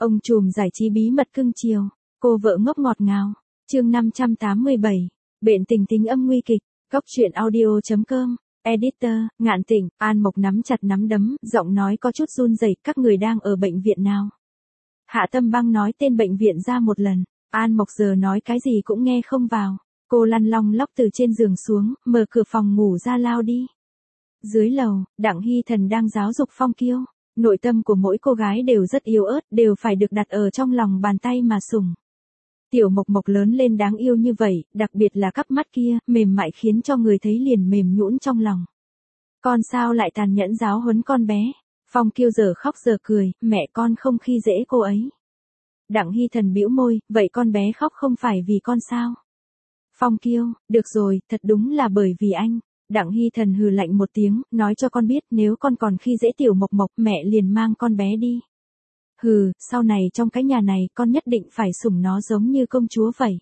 Ông trùm giải trí bí mật cưng chiều, cô vợ ngốc ngọt ngào. Chương 587. Bệnh tình tính âm nguy kịch. Góc truyện audio.com. Editor, Ngạn Tịnh. An Mộc nắm chặt nắm đấm, giọng nói có chút run rẩy. Các người đang ở bệnh viện nào? Hạ Tâm Băng nói tên bệnh viện ra một lần. An Mộc giờ nói cái gì cũng nghe không vào. Cô lăn long lóc từ trên giường xuống, mở cửa phòng ngủ ra lao đi. Dưới lầu, Đặng Hy Thần đang giáo dục Phong Kiêu. Nội tâm của mỗi cô gái đều rất yếu ớt, đều phải được đặt ở trong lòng bàn tay mà sủng. Tiểu Mộc Mộc lớn lên đáng yêu như vậy, đặc biệt là cặp mắt kia, mềm mại khiến cho người thấy liền mềm nhũn trong lòng. Con sao lại tàn nhẫn giáo huấn con bé? Phong Kiêu giờ khóc giờ cười, mẹ con không khi dễ cô ấy. Đặng Hy Thần bĩu môi, vậy con bé khóc không phải vì con sao? Phong Kiêu, được rồi, thật đúng là bởi vì anh. Đặng Hy Thần hừ lạnh một tiếng, nói cho con biết nếu con còn khi dễ Tiểu Mộc Mộc, mẹ liền mang con bé đi. Hừ, sau này trong cái nhà này con nhất định phải sủng nó giống như công chúa vậy.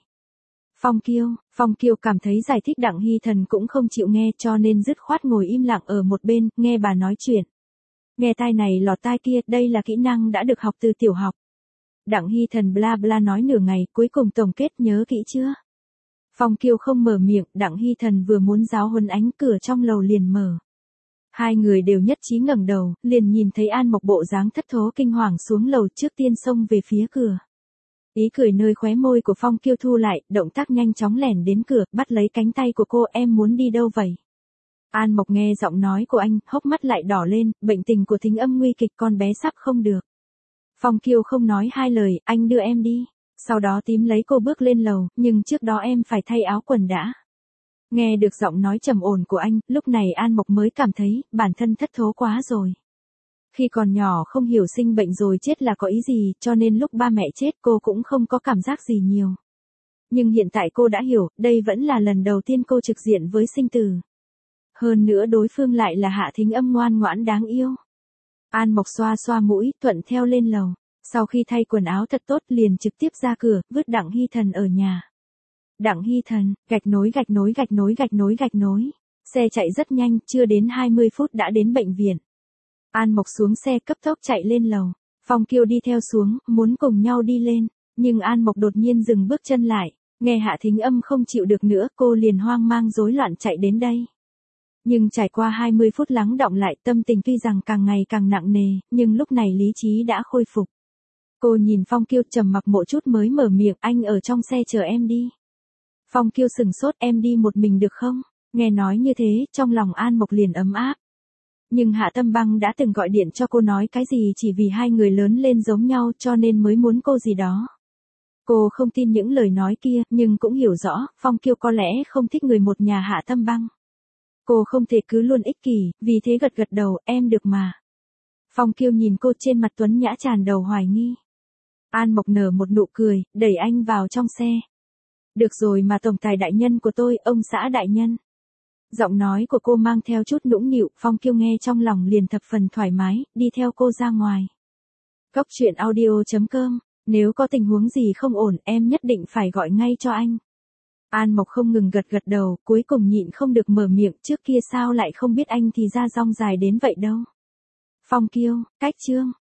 Phong Kiêu cảm thấy giải thích Đặng Hy Thần cũng không chịu nghe cho nên dứt khoát ngồi im lặng ở một bên, nghe bà nói chuyện. Nghe tai này lọt tai kia, đây là kỹ năng đã được học từ tiểu học. Đặng Hy Thần bla bla nói nửa ngày, cuối cùng tổng kết nhớ kỹ chưa? Phong Kiêu không mở miệng, Đặng Hy Thần vừa muốn giáo huấn ánh cửa trong lầu liền mở. Hai người đều nhất trí ngẩng đầu, liền nhìn thấy An Mộc bộ dáng thất thố kinh hoàng xuống lầu trước tiên xông về phía cửa. Ý cười nơi khóe môi của Phong Kiêu thu lại, động tác nhanh chóng lẻn đến cửa, bắt lấy cánh tay của cô, em muốn đi đâu vậy? An Mộc nghe giọng nói của anh, hốc mắt lại đỏ lên, bệnh tình của thính âm nguy kịch, con bé sắp không được. Phong Kiêu không nói hai lời, anh đưa em đi. Sau đó tím lấy cô bước lên lầu, nhưng trước đó em phải thay áo quần đã. Nghe được giọng nói trầm ổn của anh, lúc này An Mộc mới cảm thấy, bản thân thất thố quá rồi. Khi còn nhỏ không hiểu sinh bệnh rồi chết là có ý gì, cho nên lúc ba mẹ chết cô cũng không có cảm giác gì nhiều. Nhưng hiện tại cô đã hiểu, đây vẫn là lần đầu tiên cô trực diện với sinh tử. Hơn nữa đối phương lại là Hạ Thính Âm ngoan ngoãn đáng yêu. An Mộc xoa xoa mũi, thuận theo lên lầu. Sau khi thay quần áo thật tốt liền trực tiếp ra cửa, vứt Đặng Hy Thần ở nhà. Đặng Hy Thần, gạch nối. Xe chạy rất nhanh, chưa đến 20 phút đã đến bệnh viện. An Mộc xuống xe cấp tốc chạy lên lầu. Phong Kiêu đi theo xuống, muốn cùng nhau đi lên. Nhưng An Mộc đột nhiên dừng bước chân lại. Nghe Hạ Thính Âm không chịu được nữa, cô liền hoang mang rối loạn chạy đến đây. Nhưng trải qua 20 phút lắng đọng lại, tâm tình tuy rằng càng ngày càng nặng nề, nhưng lúc này lý trí đã khôi phục. Cô nhìn Phong Kiêu trầm mặc một chút mới mở miệng, anh ở trong xe chờ em đi. Phong Kiêu sừng sốt, em đi một mình được không? Nghe nói như thế, trong lòng An Mộc liền ấm áp. Nhưng Hạ Tâm Băng đã từng gọi điện cho cô nói cái gì chỉ vì hai người lớn lên giống nhau cho nên mới muốn cô gì đó. Cô không tin những lời nói kia, nhưng cũng hiểu rõ, Phong Kiêu có lẽ không thích người một nhà Hạ Tâm Băng. Cô không thể cứ luôn ích kỷ, vì thế gật gật đầu, em được mà. Phong Kiêu nhìn cô trên mặt tuấn nhã tràn đầu hoài nghi. An Mộc nở một nụ cười, đẩy anh vào trong xe. Được rồi mà tổng tài đại nhân của tôi, ông xã đại nhân. Giọng nói của cô mang theo chút nũng nịu, Phong Kiêu nghe trong lòng liền thập phần thoải mái, đi theo cô ra ngoài. Góc truyện audio.com, nếu có tình huống gì không ổn, em nhất định phải gọi ngay cho anh. An Mộc không ngừng gật gật đầu, cuối cùng nhịn không được mở miệng, trước kia sao lại không biết anh thì ra dong dài đến vậy đâu. Phong Kiêu, cách chương.